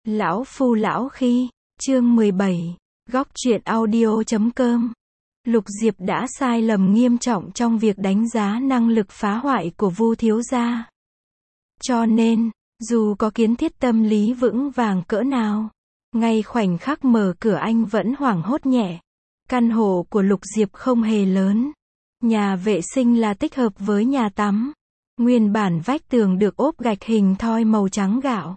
Lão Phu Lão Khi, chương 17, góc truyện audio.com. Lục Diệp đã sai lầm nghiêm trọng trong việc đánh giá năng lực phá hoại của Vu thiếu gia. Cho nên, dù có kiến thiết tâm lý vững vàng cỡ nào, ngay khoảnh khắc mở cửa anh vẫn hoảng hốt nhẹ. Căn hộ của Lục Diệp không hề lớn. Nhà vệ sinh là tích hợp với nhà tắm. Nguyên bản vách tường được ốp gạch hình thoi màu trắng gạo.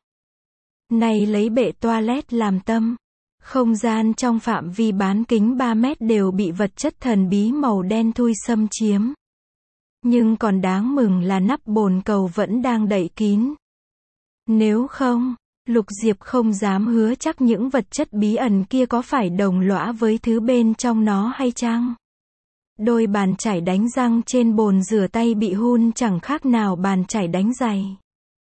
Này lấy bệ toilet làm tâm. Không gian trong phạm vi bán kính 3 mét đều bị vật chất thần bí màu đen thui xâm chiếm. Nhưng còn đáng mừng là nắp bồn cầu vẫn đang đậy kín. Nếu không, Lục Diệp không dám hứa chắc những vật chất bí ẩn kia có phải đồng lõa với thứ bên trong nó hay chăng. Đôi bàn chải đánh răng trên bồn rửa tay bị hun chẳng khác nào bàn chải đánh giày.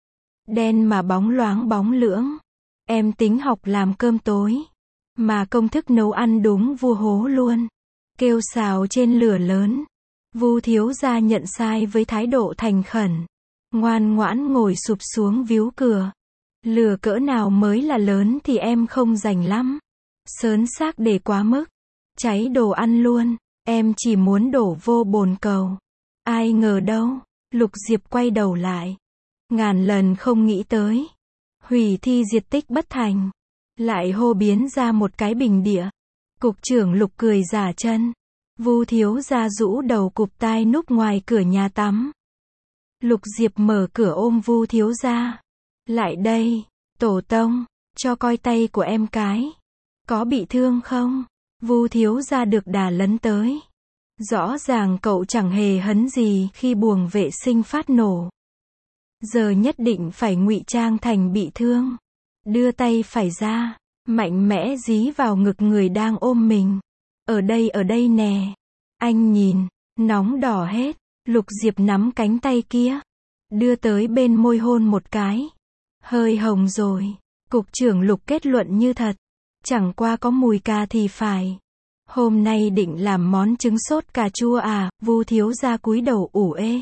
Đen mà bóng loáng bóng lưỡng. Em tính học làm cơm tối. Mà công thức nấu ăn đúng vua hố luôn. Kêu xào trên lửa lớn. Vu thiếu gia nhận sai với thái độ thành khẩn. Ngoan ngoãn ngồi sụp xuống víu cửa. Lửa cỡ nào mới là lớn thì em không rành lắm. Sớn xác để quá mức. Cháy đồ ăn luôn. Em chỉ muốn đổ vô bồn cầu. Ai ngờ đâu. Lục Diệp quay đầu lại. Ngàn lần không nghĩ tới. Hủy thi diệt tích bất thành. Lại hô biến ra một cái bình địa. Cục trưởng Lục cười giả chân. Vu thiếu gia rũ đầu cụp tai núp ngoài cửa nhà tắm. Lục Diệp mở cửa ôm Vu thiếu gia. Lại đây, tổ tông, cho coi tay của em cái. Có bị thương không? Vu thiếu gia được đà lấn tới. Rõ ràng cậu chẳng hề hấn gì khi buồng vệ sinh phát nổ. Giờ nhất định phải ngụy trang thành bị thương. Đưa tay phải ra, mạnh mẽ dí vào ngực người đang ôm mình. Ở đây nè. Anh nhìn, nóng đỏ hết. Lục Diệp nắm cánh tay kia. Đưa tới bên môi hôn một cái. Hơi hồng rồi. Cục trưởng Lục kết luận như thật. Chẳng qua có mùi cà thì phải. Hôm nay định làm món trứng sốt cà chua à? Vu thiếu gia cúi đầu ủ ê.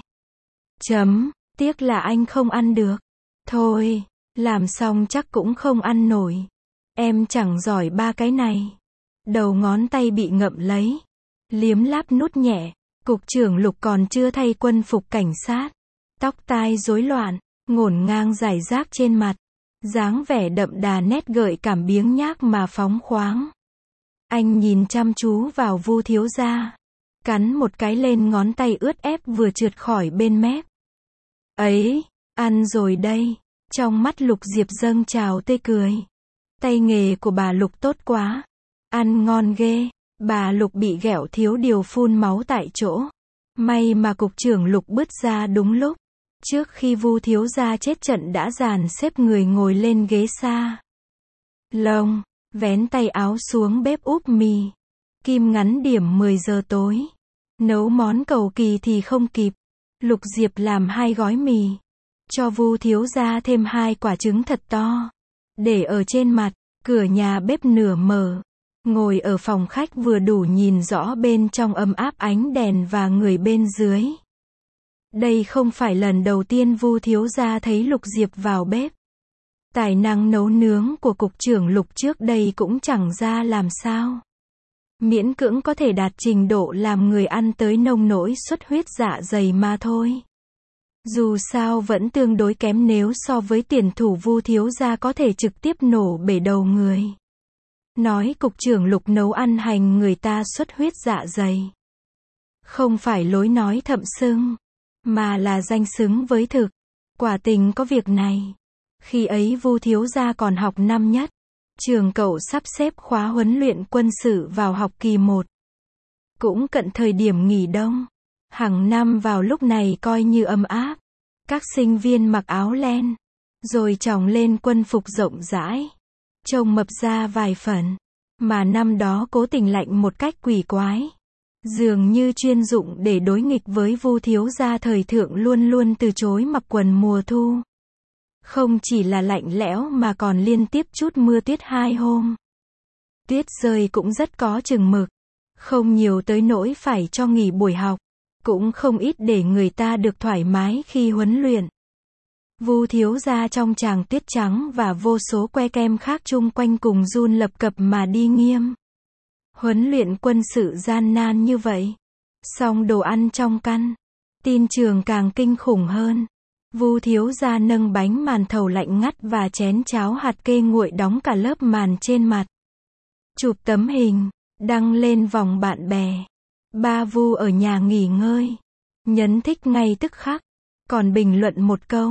Tiếc là anh không ăn được. Thôi, làm xong chắc cũng không ăn nổi. Em chẳng giỏi ba cái này. Đầu ngón tay bị ngậm lấy. Liếm láp nút nhẹ. Cục trưởng Lục còn chưa thay quân phục cảnh sát. Tóc tai rối loạn, ngổn ngang rải rác trên mặt. Dáng vẻ đậm đà nét gợi cảm biếng nhác mà phóng khoáng. Anh nhìn chăm chú vào Vu thiếu gia. Cắn một cái lên ngón tay ướt ép vừa trượt khỏi bên mép. Ấy, ăn rồi đây. Trong mắt Lục Diệp dâng trào tươi cười. Tay nghề của bà Lục tốt quá. Ăn ngon ghê. Bà Lục bị ghẹo thiếu điều phun máu tại chỗ. May mà cục trưởng Lục bứt ra đúng lúc. Trước khi Vu thiếu gia chết trận đã dàn xếp người ngồi lên ghế xa lông, vén tay áo xuống bếp úp mì. Kim ngắn điểm 10 giờ tối. Nấu món cầu kỳ thì không kịp. Lục Diệp làm 2 gói mì. Cho Vu thiếu gia thêm 2 quả trứng thật to. Để ở trên mặt, cửa nhà bếp nửa mở. Ngồi ở phòng khách vừa đủ nhìn rõ bên trong ấm áp ánh đèn và người bên dưới. Đây không phải lần đầu tiên Vu thiếu gia thấy Lục Diệp vào bếp. Tài năng nấu nướng của cục trưởng Lục trước đây cũng chẳng ra làm sao. Miễn cưỡng có thể đạt trình độ làm người ăn tới nông nỗi xuất huyết dạ dày mà thôi. Dù sao vẫn tương đối kém nếu so với tiền thủ Vu thiếu gia có thể trực tiếp nổ bể đầu người. Nói cục trưởng Lục nấu ăn hành người ta xuất huyết dạ dày. Không phải lối nói thậm xưng, mà là danh xứng với thực. Quả tình có việc này. Khi ấy Vu thiếu gia còn học năm nhất. Trường cậu sắp xếp khóa huấn luyện quân sự vào học kỳ 1. Cũng cận thời điểm nghỉ đông. Hàng năm vào lúc này coi như ấm áp. Các sinh viên mặc áo len. Rồi chòng lên quân phục rộng rãi. Trông mập ra vài phần. Mà năm đó cố tình lạnh một cách quỷ quái. Dường như chuyên dụng để đối nghịch với Vu thiếu gia thời thượng luôn luôn từ chối mặc quần mùa thu. Không chỉ là lạnh lẽo mà còn liên tiếp chút mưa tuyết 2 hôm. Tuyết rơi cũng rất có chừng mực. Không nhiều tới nỗi phải cho nghỉ buổi học. Cũng không ít để người ta được thoải mái khi huấn luyện. Vu thiếu gia trong tràng tuyết trắng và vô số que kem khác chung quanh cùng run lập cập mà đi nghiêm. Huấn luyện quân sự gian nan như vậy. Song đồ ăn trong căn tin trường càng kinh khủng hơn. Vu thiếu gia nâng bánh màn thầu lạnh ngắt và chén cháo hạt kê nguội đóng cả lớp màn trên mặt. Chụp tấm hình, đăng lên vòng bạn bè. Ba Vu ở nhà nghỉ ngơi. Nhấn thích ngay tức khắc. Còn bình luận một câu.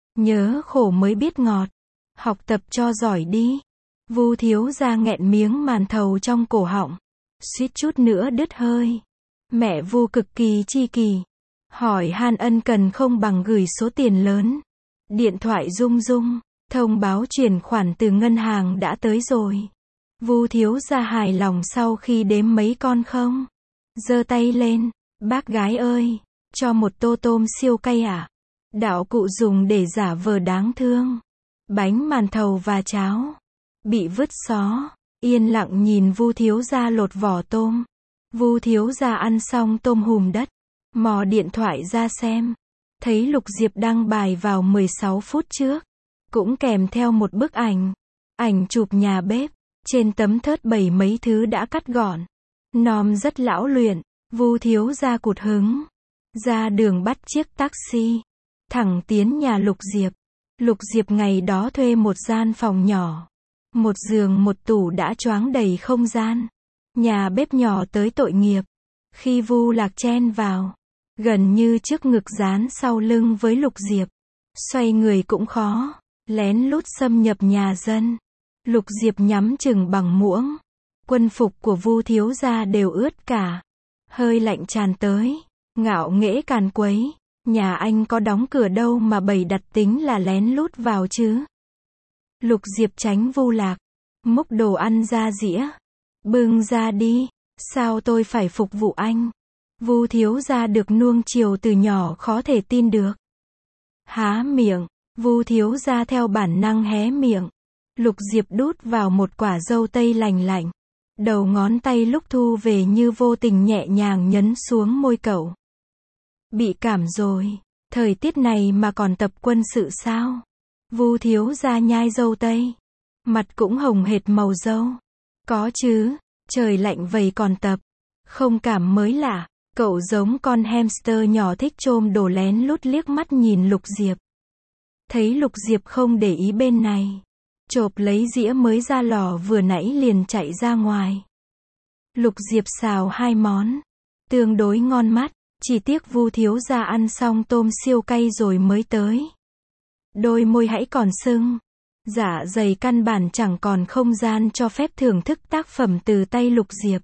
Nhớ khổ mới biết ngọt. Học tập cho giỏi đi. Vu thiếu gia nghẹn miếng màn thầu trong cổ họng. Suýt chút nữa đứt hơi. Mẹ Vu cực kỳ chi kỳ. Hỏi han ân cần không bằng gửi số tiền lớn. Điện thoại rung rung. Thông báo chuyển khoản từ ngân hàng đã tới rồi. Vu thiếu gia hài lòng sau khi đếm mấy con không. Giơ tay lên. Bác gái ơi. Cho một tô tôm siêu cay ạ. Đạo cụ dùng để giả vờ đáng thương. Bánh màn thầu và cháo. Bị vứt xó. Yên lặng nhìn Vu thiếu gia lột vỏ tôm. Vu thiếu gia ăn xong tôm hùm đất. Mò điện thoại ra xem. Thấy Lục Diệp đăng bài vào 16 phút trước. Cũng kèm theo một bức ảnh. Ảnh chụp nhà bếp. Trên tấm thớt bày mấy thứ đã cắt gọn. Nom rất lão luyện. Vu thiếu gia cụt hứng. Ra đường bắt chiếc taxi. Thẳng tiến nhà Lục Diệp. Lục Diệp ngày đó thuê một gian phòng nhỏ. Một giường một tủ đã choáng đầy không gian. Nhà bếp nhỏ tới tội nghiệp. Khi Vu Lạc chen vào. Gần như trước ngực dán sau lưng với Lục Diệp. Xoay người cũng khó. Lén lút xâm nhập nhà dân. Lục Diệp nhắm chừng bằng muỗng. Quân phục của Vu thiếu gia đều ướt cả. Hơi lạnh tràn tới. Ngạo nghễ càn quấy. Nhà anh có đóng cửa đâu mà bày đặt tính là lén lút vào chứ. Lục Diệp tránh Vu Lạc. Múc đồ ăn ra dĩa. Bưng ra đi. Sao tôi phải phục vụ anh? Vu thiếu gia được nuông chiều từ nhỏ khó thể tin được. Há miệng. Vu thiếu gia theo bản năng hé miệng. Lục Diệp đút vào một quả dâu tây lành lạnh. Đầu ngón tay lúc thu về như vô tình nhẹ nhàng nhấn xuống môi cậu. Bị cảm rồi. Thời tiết này mà còn tập quân sự sao? Vu thiếu gia nhai dâu tây. Mặt cũng hồng hệt màu dâu. Có chứ. Trời lạnh vậy còn tập. Không cảm mới lạ. Cậu giống con hamster nhỏ thích chôm đồ lén lút liếc mắt nhìn Lục Diệp. Thấy Lục Diệp không để ý bên này. Chộp lấy dĩa mới ra lò vừa nãy liền chạy ra ngoài. Lục Diệp xào hai món. Tương đối ngon mắt. Chỉ tiếc Vu thiếu gia ăn xong tôm siêu cay rồi mới tới. Đôi môi hãy còn sưng. Dạ dày căn bản chẳng còn không gian cho phép thưởng thức tác phẩm từ tay Lục Diệp.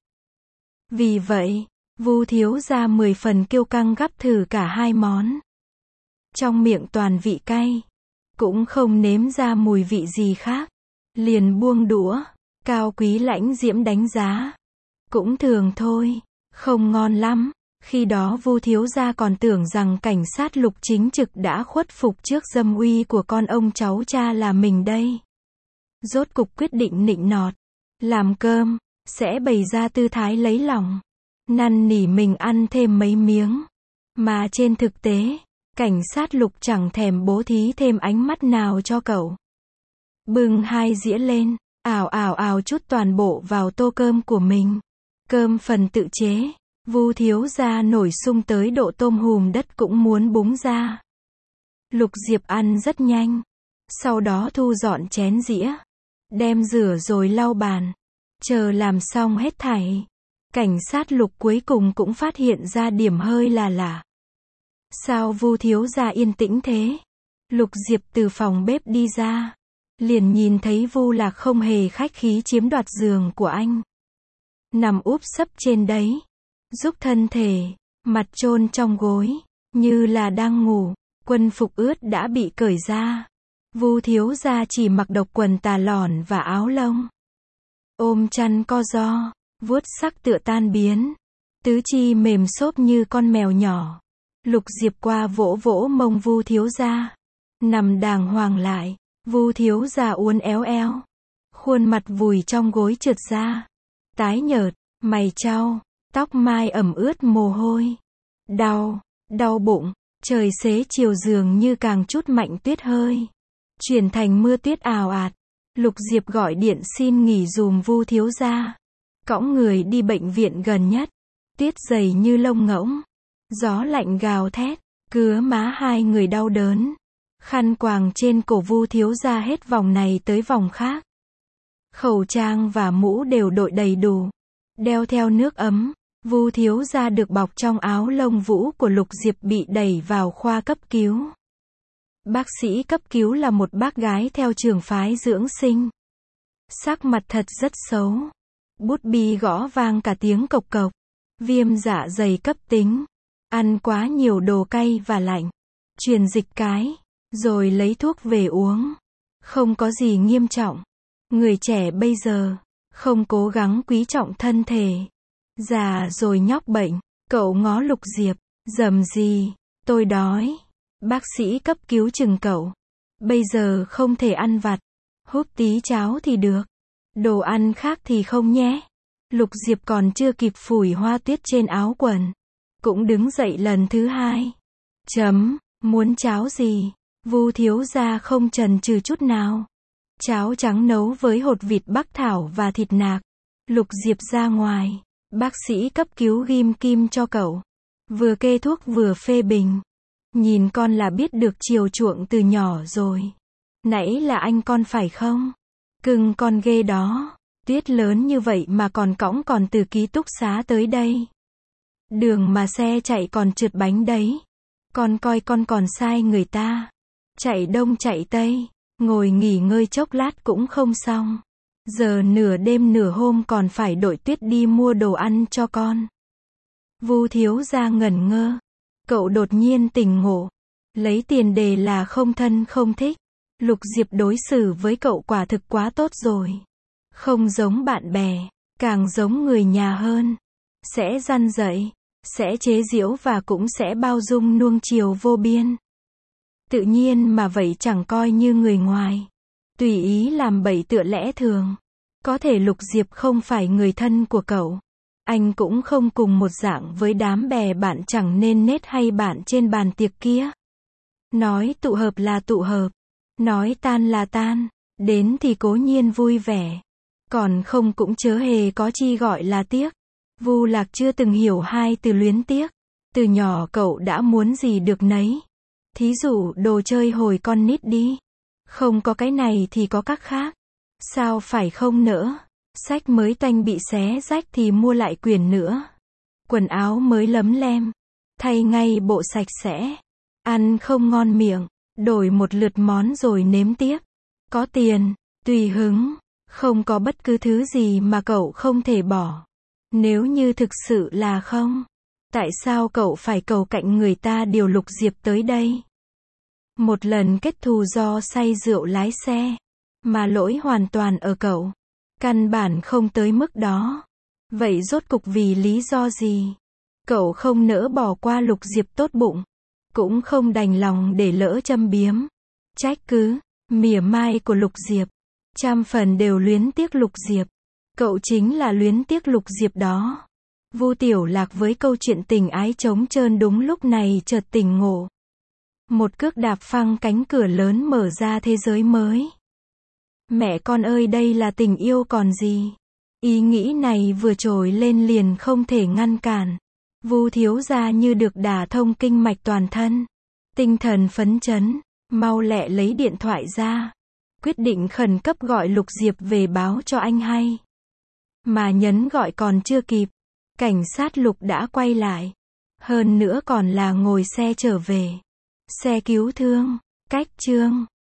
Vì vậy, Vu thiếu gia 10 phần kiêu căng gắp thử cả hai món. Trong miệng toàn vị cay. Cũng không nếm ra mùi vị gì khác. Liền buông đũa. Cao Quý Lãnh Diễm đánh giá. Cũng thường thôi. Không ngon lắm. Khi đó Vu thiếu gia còn tưởng rằng cảnh sát Lục chính trực đã khuất phục trước dâm uy của con ông cháu cha là mình đây. Rốt cục quyết định nịnh nọt. Làm cơm. Sẽ bày ra tư thái lấy lòng. Năn nỉ mình ăn thêm mấy miếng. Mà trên thực tế, cảnh sát Lục chẳng thèm bố thí thêm ánh mắt nào cho cậu. Bưng hai dĩa lên, ào ào ào chút toàn bộ vào tô cơm của mình. Cơm phần tự chế. Vu thiếu gia nổi sung tới độ tôm hùm đất cũng muốn búng ra. Lục Diệp ăn rất nhanh. Sau đó thu dọn chén dĩa. Đem rửa rồi lau bàn. Chờ làm xong hết thảy. Cảnh sát Lục cuối cùng cũng phát hiện ra điểm hơi là lạ. Sao Vu thiếu gia yên tĩnh thế? Lục Diệp từ phòng bếp đi ra. Liền nhìn thấy Vu Lạc không hề khách khí chiếm đoạt giường của anh. Nằm úp sấp trên đấy. Giúp thân thể. Mặt chôn trong gối. Như là đang ngủ. Quân phục ướt đã bị cởi ra. Vu thiếu gia chỉ mặc độc quần tà lỏn và áo lông. Ôm chăn co ro. Vuốt sắc tựa tan biến. Tứ chi mềm xốp như con mèo nhỏ. Lục Diệp qua vỗ vỗ mông Vu thiếu gia. Nằm đàng hoàng lại. Vu thiếu gia uốn éo eo. Khuôn mặt vùi trong gối trượt ra. Tái nhợt, mày chau, tóc mai ẩm ướt mồ hôi. Đau bụng. Trời xế chiều dường như càng chút mạnh tuyết hơi. Chuyển thành mưa tuyết ào ạt. Lục Diệp gọi điện xin nghỉ dùm Vu thiếu gia. Cõng người đi bệnh viện gần nhất. Tuyết dày như lông ngỗng. Gió lạnh gào thét. Cứa má hai người đau đớn. Khăn quàng trên cổ Vu thiếu gia hết vòng này tới vòng khác. Khẩu trang và mũ đều đội đầy đủ. Đeo theo nước ấm. Vu thiếu gia được bọc trong áo lông vũ của Lục Diệp bị đẩy vào khoa cấp cứu. Bác sĩ cấp cứu là một bác gái theo trường phái dưỡng sinh. Sắc mặt thật rất xấu. Bút bi gõ vang cả tiếng cộc cộc. Viêm dạ dày cấp tính. Ăn quá nhiều đồ cay và lạnh. Truyền dịch cái. Rồi lấy thuốc về uống. Không có gì nghiêm trọng. Người trẻ bây giờ. Không cố gắng quý trọng thân thể. Già rồi nhóc bệnh. Cậu ngó Lục Diệp. Dầm gì. Tôi đói. Bác sĩ cấp cứu chừng cậu. Bây giờ không thể ăn vặt. Húp tí cháo thì được. Đồ ăn khác thì không nhé. Lục Diệp còn chưa kịp phủi hoa tuyết trên áo quần. Cũng đứng dậy lần thứ hai. Muốn cháo gì? Vu thiếu gia không chần chừ chút nào. Cháo trắng nấu với hột vịt bắc thảo và thịt nạc. Lục Diệp ra ngoài. Bác sĩ cấp cứu ghim kim cho cậu. Vừa kê thuốc vừa phê bình. Nhìn con là biết được chiều chuộng từ nhỏ rồi. Nãy là anh con phải không? Cưng con ghê đó. Tuyết lớn như vậy mà còn cõng còn từ ký túc xá tới đây. Đường mà xe chạy còn trượt bánh đấy. Con coi con còn sai người ta. Chạy đông chạy tây. Ngồi nghỉ ngơi chốc lát cũng không xong. Giờ nửa đêm nửa hôm còn phải đội tuyết đi mua đồ ăn cho con. Vu thiếu gia ngẩn ngơ. Cậu đột nhiên tỉnh ngộ. Lấy tiền đề là không thân không thích. Lục Diệp đối xử với cậu quả thực quá tốt rồi. Không giống bạn bè, càng giống người nhà hơn. Sẽ răn dạy, sẽ chế giễu và cũng sẽ bao dung nuông chiều vô biên. Tự nhiên mà vậy chẳng coi như người ngoài. Tùy ý làm bậy tựa lẽ thường. Có thể Lục Diệp không phải người thân của cậu. Anh cũng không cùng một dạng với đám bè bạn chẳng nên nết hay bạn trên bàn tiệc kia. Nói tụ hợp là tụ hợp. Nói tan là tan. Đến thì cố nhiên vui vẻ. Còn không cũng chớ hề có chi gọi là tiếc. Vu Lạc chưa từng hiểu hai từ luyến tiếc. Từ nhỏ cậu đã muốn gì được nấy. Thí dụ đồ chơi hồi con nít đi. Không có cái này thì có các khác. Sao phải không nỡ? Sách mới tanh bị xé rách thì mua lại quyển nữa. Quần áo mới lấm lem. Thay ngay bộ sạch sẽ. Ăn không ngon miệng. Đổi một lượt món rồi nếm tiếc. Có tiền, tùy hứng. Không có bất cứ thứ gì mà cậu không thể bỏ. Nếu như thực sự là không. Tại sao cậu phải cầu cạnh người ta điều Lục Diệp tới đây? Một lần kết thù do say rượu lái xe. Mà lỗi hoàn toàn ở cậu. Căn bản không tới mức đó. Vậy rốt cục vì lý do gì? Cậu không nỡ bỏ qua Lục Diệp tốt bụng. Cũng không đành lòng để lỡ châm biếm. Trách cứ, mỉa mai của Lục Diệp. Trăm phần đều luyến tiếc Lục Diệp. Cậu chính là luyến tiếc Lục Diệp đó. Vu Tiểu Lạc với câu chuyện tình ái trống trơn đúng lúc này chợt tỉnh ngộ. Một cước đạp phăng cánh cửa lớn mở ra thế giới mới. Mẹ con ơi, đây là tình yêu còn gì? Ý nghĩ này vừa trồi lên liền không thể ngăn cản. Vu thiếu gia như được đả thông kinh mạch toàn thân. Tinh thần phấn chấn, mau lẹ lấy điện thoại ra. Quyết định khẩn cấp gọi Lục Diệp về báo cho anh hay. Mà nhấn gọi còn chưa kịp. Cảnh sát Lục đã quay lại. Hơn nữa còn là ngồi xe trở về. Xe cứu thương, cách Trương.